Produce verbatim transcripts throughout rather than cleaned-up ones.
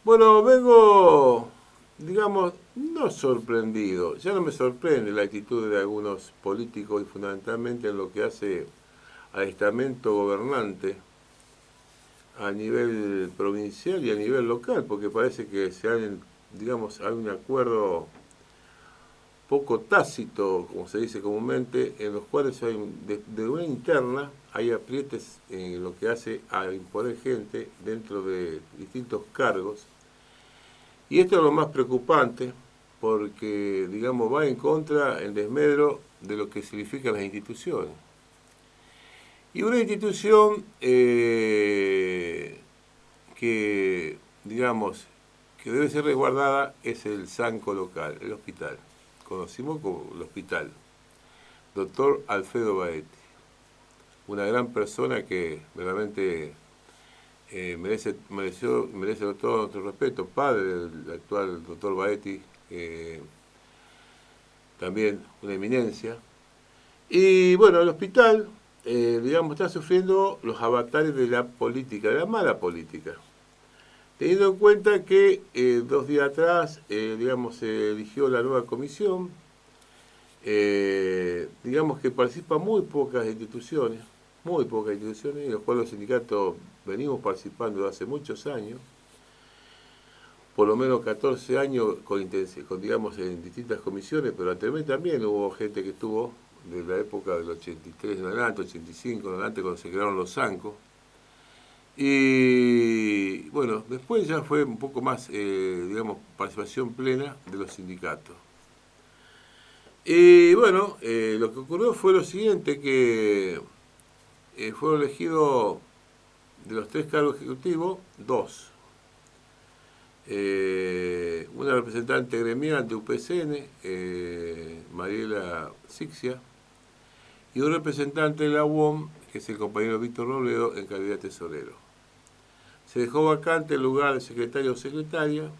Bueno, vengo, digamos, no sorprendido. Ya no me sorprende la actitud de algunos políticos y fundamentalmente en lo que hace al estamento gobernante a nivel provincial y a nivel local, porque parece que se han, digamos, hay un acuerdo poco tácito, como se dice comúnmente, en los cuales hay un- de, de una interna hay aprietes en lo que hace a imponer gente dentro de distintos cargos. Y esto es lo más preocupante porque, digamos, va en contra, en desmedro de lo que significan las instituciones. Y una institución eh, que, digamos, que debe ser resguardada es el SANCO local, el hospital. Conocimos como el hospital. Doctor Alfredo Baetti, una gran persona que realmente eh, merece, mereció, merece todo nuestro respeto, padre del actual doctor Baetti, eh, también una eminencia. Y bueno, el hospital, eh, digamos, está sufriendo los avatares de la política, de la mala política. Teniendo en cuenta que eh, dos días atrás, eh, digamos, se eligió la nueva comisión, eh, digamos que participan muy pocas instituciones, muy pocas instituciones, en las cuales los sindicatos venimos participando desde hace muchos años, por lo menos catorce años con, con digamos, en distintas comisiones, pero anteriormente también hubo gente que estuvo de la época del ochenta y tres en adelante, ochenta y cinco en adelante, cuando se crearon los SANCO. Y bueno, después ya fue un poco más, eh, digamos, participación plena de los sindicatos. Y bueno, eh, lo que ocurrió fue lo siguiente, que eh, fueron elegidos de los tres cargos ejecutivos, dos. Eh, una representante gremial de U P C N, eh, Mariela Sixia, y un representante de la U O M, que es el compañero Víctor Robledo, en calidad de tesorero. Se dejó vacante el lugar de secretario o secretaria,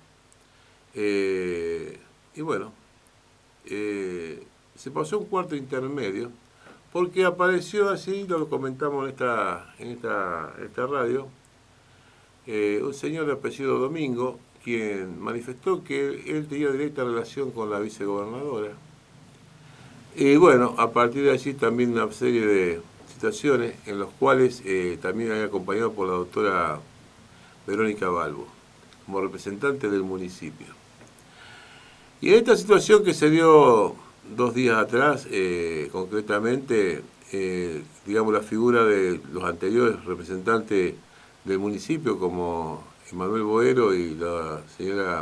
eh, y bueno, eh, se pasó un cuarto intermedio, porque apareció así, lo comentamos en esta, en esta, en esta radio, eh, un señor de apellido Domingo, quien manifestó que él tenía directa relación con la vicegobernadora. Y bueno, a partir de allí también una serie de situaciones en las cuales eh, también hay acompañado por la doctora Verónica Balbo, como representante del municipio. Y en esta situación que se dio dos días atrás, eh, concretamente, eh, digamos, la figura de los anteriores representantes del municipio, como Emanuel Boero y la señora,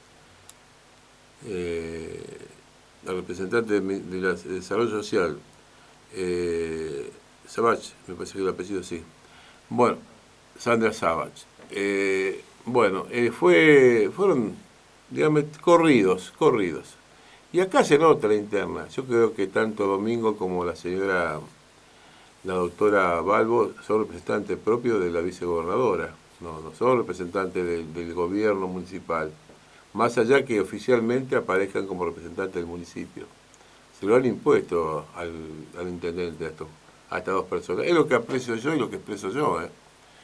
eh, la representante de, de la, de Desarrollo Social, eh, Savach, me parece que el apellido sí. Bueno, Sandra Savach. Eh, bueno, eh, fue, fueron, digamos, corridos, corridos. Y acá se nota la interna. Yo creo que tanto Domingo como la señora, la doctora Balbo, son representantes propios de la vicegobernadora. No, no son representantes del, del gobierno municipal. Más allá que oficialmente aparezcan como representantes del municipio. Se lo han impuesto al, al intendente a, esto, a estas dos personas. Es lo que aprecio yo y lo que expreso yo. ¿eh?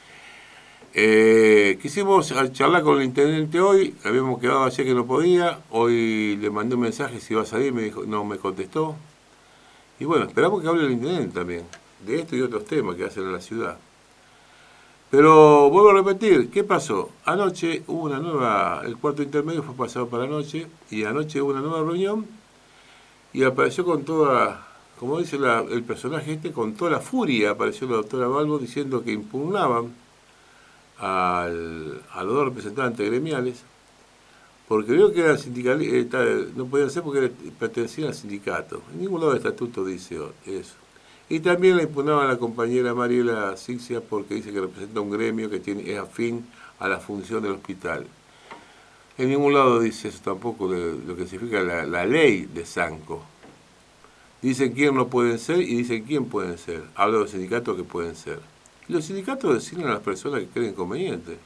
Eh, quisimos charlar con el intendente hoy, habíamos quedado ayer que no podía, hoy le mandé un mensaje si iba a salir, me dijo, no me contestó. Y bueno, esperamos que hable el intendente también, de esto y otros temas que hacen en la ciudad. Pero vuelvo a repetir, ¿qué pasó? Anoche hubo una nueva, el cuarto intermedio fue pasado para anoche, y anoche hubo una nueva reunión, y apareció con toda, como dice la, el personaje este, con toda la furia, apareció la doctora Balbo diciendo que impugnaban Al, a los dos representantes gremiales, porque veo que eran sindicalistas, no podían ser porque pertenecían al sindicato. En ningún lado del estatuto dice eso. Y también le impugnaban a la compañera Mariela Sixia porque dice que representa un gremio que tiene, es afín a la función del hospital. En ningún lado dice eso tampoco de lo que significa la, la ley de SANCO. Dicen quién no pueden ser y dicen quién pueden ser. Hablo de los sindicatos que pueden ser. Y los sindicatos designan a las personas que creen conveniente.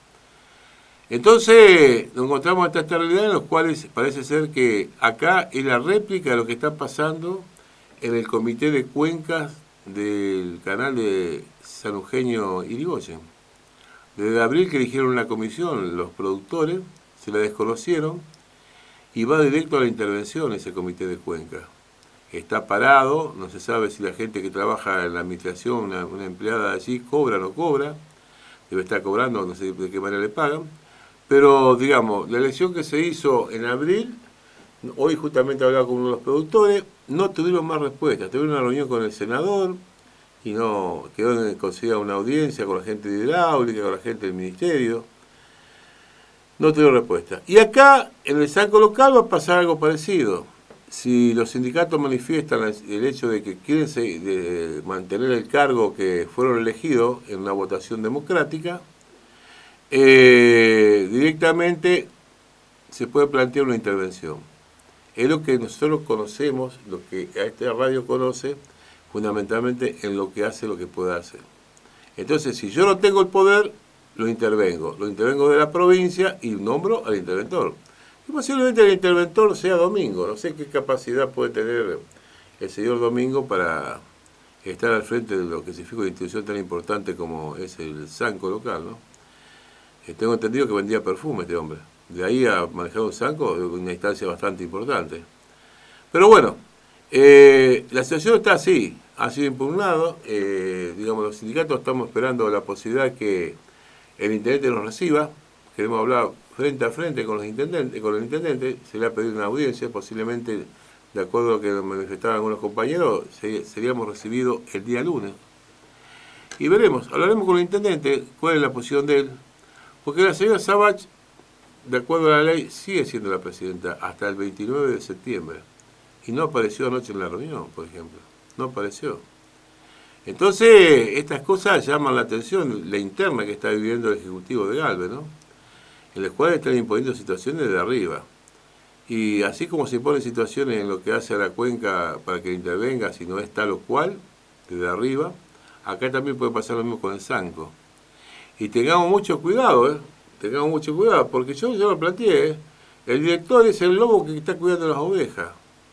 Entonces nos encontramos ante esta realidad en los cuales parece ser que acá es la réplica de lo que está pasando en el comité de cuencas del canal de San Eugenio Irigoyen. Desde abril que eligieron una comisión, los productores se la desconocieron y va directo a la intervención ese comité de Cuenca. Está parado, no se sabe si la gente que trabaja en la administración, una, una empleada de allí, cobra o no cobra, debe estar cobrando, no sé de qué manera le pagan, pero digamos, la elección que se hizo en abril, hoy justamente hablaba con uno de los productores, no tuvieron más respuestas, tuvieron una reunión con el senador y no quedó conseguida una audiencia con la gente de hidráulica, con la gente del ministerio, no tuvieron respuesta. Y acá, en el Sanco local, va a pasar algo parecido. Si los sindicatos manifiestan el hecho de que quieren de mantener el cargo que fueron elegidos en una votación democrática, eh, directamente se puede plantear una intervención. Es lo que nosotros conocemos, lo que a esta radio conoce, fundamentalmente en lo que hace, lo que puede hacer. Entonces, si yo no tengo el poder, lo intervengo. Lo intervengo de la provincia y nombro al interventor. Y posiblemente el interventor sea Domingo. No sé qué capacidad puede tener el señor Domingo para estar al frente de lo que significa una institución tan importante como es el Sanco local, ¿no? Eh, tengo entendido que vendía perfume este hombre. De ahí a manejar un Sanco, una instancia bastante importante. Pero bueno, eh, la situación está así, ha sido impugnado. Eh, digamos, los sindicatos estamos esperando la posibilidad que el intendente nos reciba. Queremos hablar frente a frente con los intendentes, con el intendente, se le ha pedido una audiencia, posiblemente, de acuerdo a lo que manifestaban algunos compañeros, seríamos recibidos el día lunes. Y veremos, hablaremos con el intendente, cuál es la posición de él, porque la señora Savach, de acuerdo a la ley, sigue siendo la presidenta hasta el veintinueve de septiembre. Y no apareció anoche en la reunión, por ejemplo. No apareció. Entonces, estas cosas llaman la atención, la interna que está viviendo el Ejecutivo de Galvez, ¿no? En las cuales están imponiendo situaciones de arriba. Y así como se imponen situaciones en lo que hace a la cuenca para que intervenga, si no es tal o cual, desde arriba, acá también puede pasar lo mismo con el Sanco. Y tengamos mucho cuidado, ¿eh? Tengamos mucho cuidado, porque yo ya lo planteé, ¿eh? El director es el lobo que está cuidando las ovejas.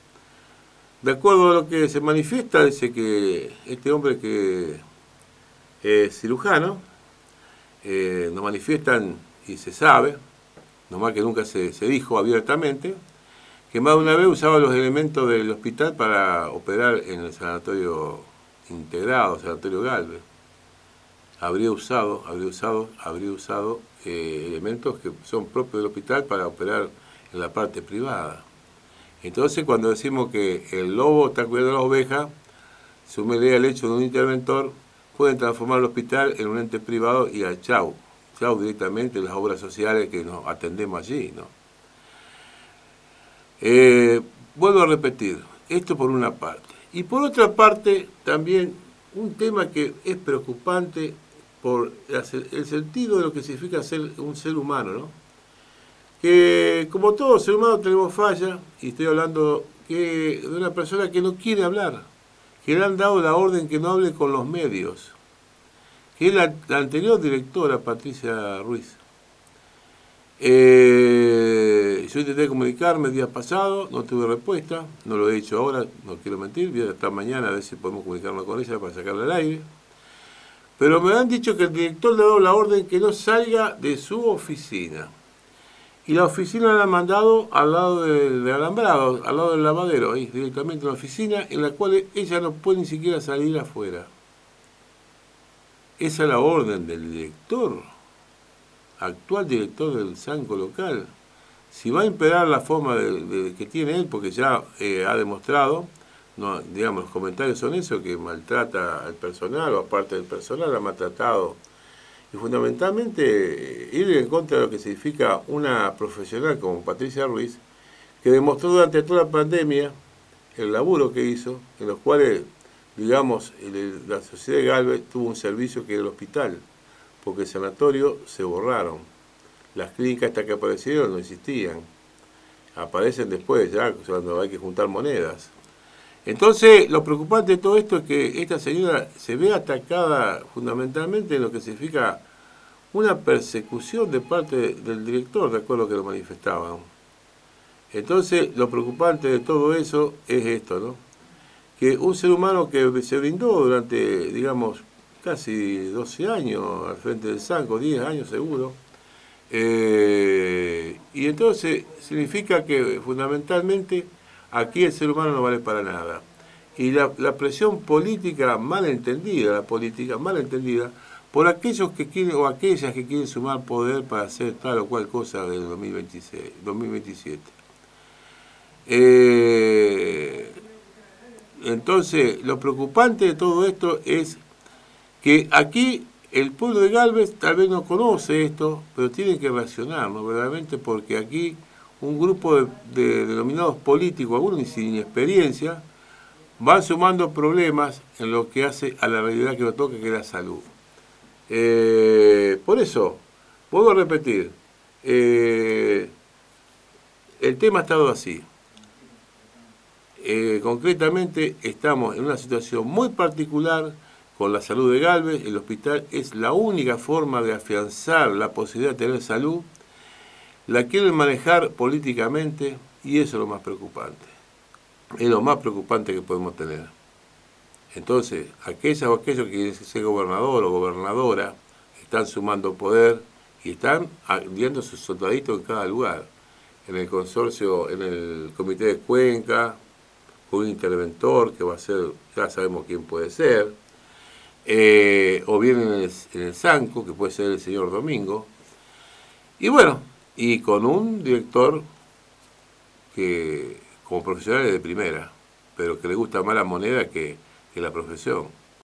De acuerdo a lo que se manifiesta, dice que este hombre que es cirujano, eh, nos manifiestan y se sabe, nomás que nunca se, se dijo abiertamente, que más de una vez usaba los elementos del hospital para operar en el sanatorio integrado, sanatorio Galvez. Habría usado, habría usado, habría usado eh, elementos que son propios del hospital para operar en la parte privada. Entonces, cuando decimos que el lobo está cuidando a las ovejas, súmele al hecho de un interventor, pueden transformar el hospital en un ente privado y a chau, chau directamente las obras sociales que nos atendemos allí, ¿no? Eh, vuelvo a repetir, esto por una parte. Y por otra parte, también un tema que es preocupante por el sentido de lo que significa ser un ser humano, ¿no? Que como todo ser humano tenemos falla, y estoy hablando que de una persona que no quiere hablar, que le han dado la orden que no hable con los medios, que es la, la anterior directora, Patricia Ruiz. Eh, yo intenté comunicarme el día pasado, no tuve respuesta, no lo he hecho ahora, no quiero mentir, voy a estar mañana a ver si podemos comunicarnos con ella para sacarla al aire. Pero me han dicho que el director le ha dado la orden que no salga de su oficina. Y la oficina la han mandado al lado del de alambrado, al lado del lavadero, ahí directamente una oficina en la cual ella no puede ni siquiera salir afuera. Esa es la orden del director, actual director del Sanco local. Si va a imperar la forma de, de, que tiene él, porque ya eh, ha demostrado, no, digamos, los comentarios son eso, que maltrata al personal o aparte del personal, ha maltratado. Y fundamentalmente ir en contra de lo que significa una profesional como Patricia Ruiz, que demostró durante toda la pandemia el laburo que hizo, en los cuales, digamos, el, la sociedad de Galvez tuvo un servicio que era el hospital, porque el sanatorio se borraron. Las clínicas hasta que aparecieron no existían. Aparecen después, ya cuando hay que juntar monedas. Entonces, lo preocupante de todo esto es que esta señora se ve atacada fundamentalmente en lo que significa una persecución de parte del director, de acuerdo a lo que lo manifestaban. Entonces, lo preocupante de todo eso es esto, ¿no? Que un ser humano que se brindó durante, digamos, casi doce años al frente del Sanco, diez años seguro. Eh, y entonces significa que fundamentalmente aquí el ser humano no vale para nada. Y la, la presión política mal entendida, la política mal entendida, por aquellos que quieren o aquellas que quieren sumar poder para hacer tal o cual cosa del dos mil veintiséis, dos mil veintisiete. Eh, entonces, lo preocupante de todo esto es que aquí el pueblo de Galvez tal vez no conoce esto, pero tiene que reaccionar, ¿no? Verdaderamente, porque aquí un grupo de, de denominados políticos, algunos sin experiencia, van sumando problemas en lo que hace a la realidad que nos toca, que es la salud. Eh, por eso, puedo repetir, eh, el tema ha estado así. Eh, concretamente, estamos en una situación muy particular con la salud de Galvez. El hospital es la única forma de afianzar la posibilidad de tener salud. La quieren manejar políticamente y eso es lo más preocupante. Es lo más preocupante que podemos tener. Entonces, aquellas o aquellos que quieren ser gobernador o gobernadora están sumando poder y están viendo sus soldaditos en cada lugar. En el consorcio, en el comité de Cuenca, con un interventor que va a ser, ya sabemos quién puede ser, eh, o bien en el, en el Sanco, que puede ser el señor Domingo, y bueno, y con un director que como profesional es de primera, pero que le gusta más la moneda que, que la profesión.